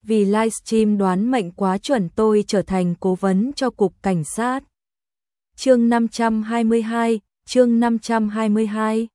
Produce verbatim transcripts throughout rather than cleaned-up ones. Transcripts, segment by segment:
vì livestream đoán mệnh quá chuẩn tôi trở thành cố vấn cho cục cảnh sát. Chương năm trăm hai mươi hai, chương năm trăm hai mươi hai.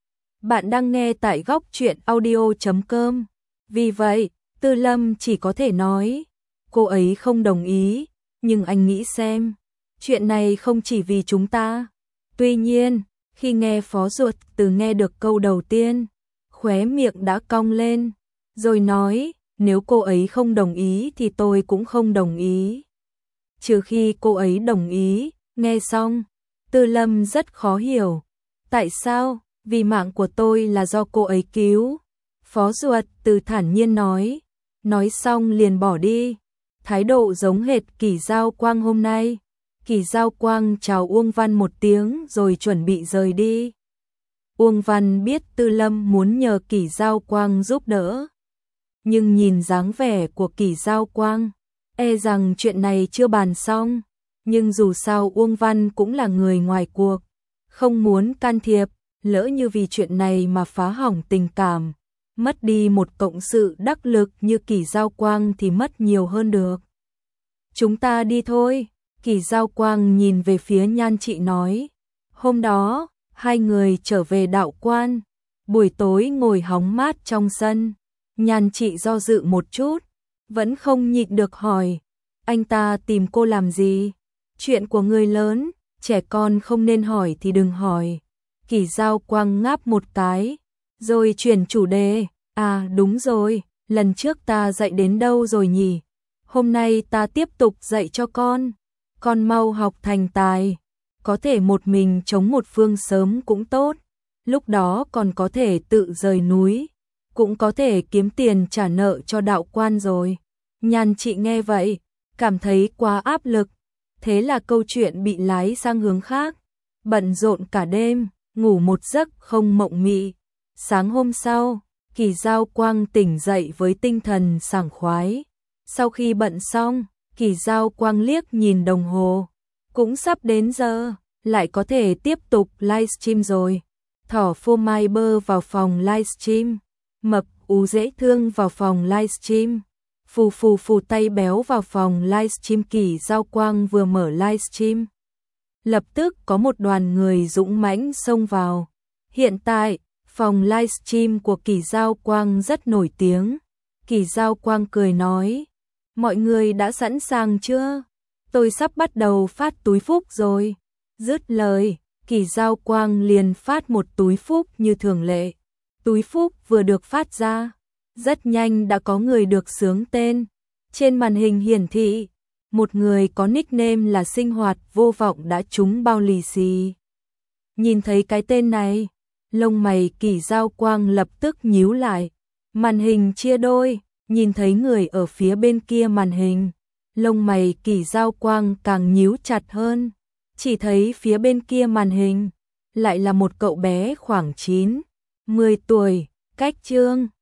Bạn đang nghe tại góc truyện audio chấm com. Vì vậy, Tư Lâm chỉ có thể nói, cô ấy không đồng ý, nhưng anh nghĩ xem, chuyện này không chỉ vì chúng ta. Tuy nhiên, khi nghe Phó Ruột Từ nghe được câu đầu tiên, khóe miệng đã cong lên, rồi nói, nếu cô ấy không đồng ý thì tôi cũng không đồng ý. Trừ khi cô ấy đồng ý. Nghe xong, Tư Lâm rất khó hiểu. Tại sao? Vì mạng của tôi là do cô ấy cứu. Phó Ruột Từ thản nhiên nói. Nói xong liền bỏ đi. Thái độ giống hệt Kỷ Giao Quang hôm nay. Kỷ Giao Quang chào Uông Văn một tiếng rồi chuẩn bị rời đi. Uông Văn biết Tư Lâm muốn nhờ Kỷ Giao Quang giúp đỡ. Nhưng nhìn dáng vẻ của Kỷ Giao Quang, e rằng chuyện này chưa bàn xong. Nhưng dù sao Uông Văn cũng là người ngoài cuộc, không muốn can thiệp, lỡ như vì chuyện này mà phá hỏng tình cảm, mất đi một cộng sự đắc lực như Kỷ Giao Quang thì mất nhiều hơn được. Chúng ta đi thôi, Kỷ Giao Quang nhìn về phía Nhan Trị nói. Hôm đó, hai người trở về đạo quan, buổi tối ngồi hóng mát trong sân. Nhan Trị do dự một chút, vẫn không nhịn được hỏi, anh ta tìm cô làm gì? Chuyện của người lớn, trẻ con không nên hỏi thì đừng hỏi. Kỷ Giao Quang ngáp một cái, rồi chuyển chủ đề, à đúng rồi, lần trước ta dạy đến đâu rồi nhỉ? Hôm nay ta tiếp tục dạy cho con, con mau học thành tài, có thể một mình chống một phương sớm cũng tốt, lúc đó còn có thể tự rời núi, cũng có thể kiếm tiền trả nợ cho đạo quan rồi. Nhan Trị nghe vậy, cảm thấy quá áp lực, thế là câu chuyện bị lái sang hướng khác, bận rộn cả đêm, ngủ một giấc không mộng mị. Sáng hôm sau, Kỷ Giao Quang tỉnh dậy với tinh thần sảng khoái. Sau khi bận xong, Kỷ Giao Quang liếc nhìn đồng hồ, cũng sắp đến giờ, lại có thể tiếp tục livestream rồi. Thỏ phô mai bơ vào phòng livestream, mập ú dễ thương vào phòng livestream, phù phù phù tay béo vào phòng livestream. Kỷ Giao Quang vừa mở livestream, lập tức có một đoàn người dũng mãnh xông vào. Hiện tại, phòng livestream của Kỷ Giao Quang rất nổi tiếng. Kỷ Giao Quang cười nói, mọi người đã sẵn sàng chưa? Tôi sắp bắt đầu phát túi phúc rồi. Dứt lời, Kỷ Giao Quang liền phát một túi phúc như thường lệ. Túi phúc vừa được phát ra, rất nhanh đã có người được xướng tên. Trên màn hình hiển thị, một người có nickname là Sinh Hoạt Vô Vọng đã trúng bao lì xì. Nhìn thấy cái tên này, lông mày Kỷ Giao Quang lập tức nhíu lại. Màn hình chia đôi, nhìn thấy người ở phía bên kia màn hình, lông mày Kỷ Giao Quang càng nhíu chặt hơn. Chỉ thấy phía bên kia màn hình lại là một cậu bé khoảng chín, mười tuổi, cách Trương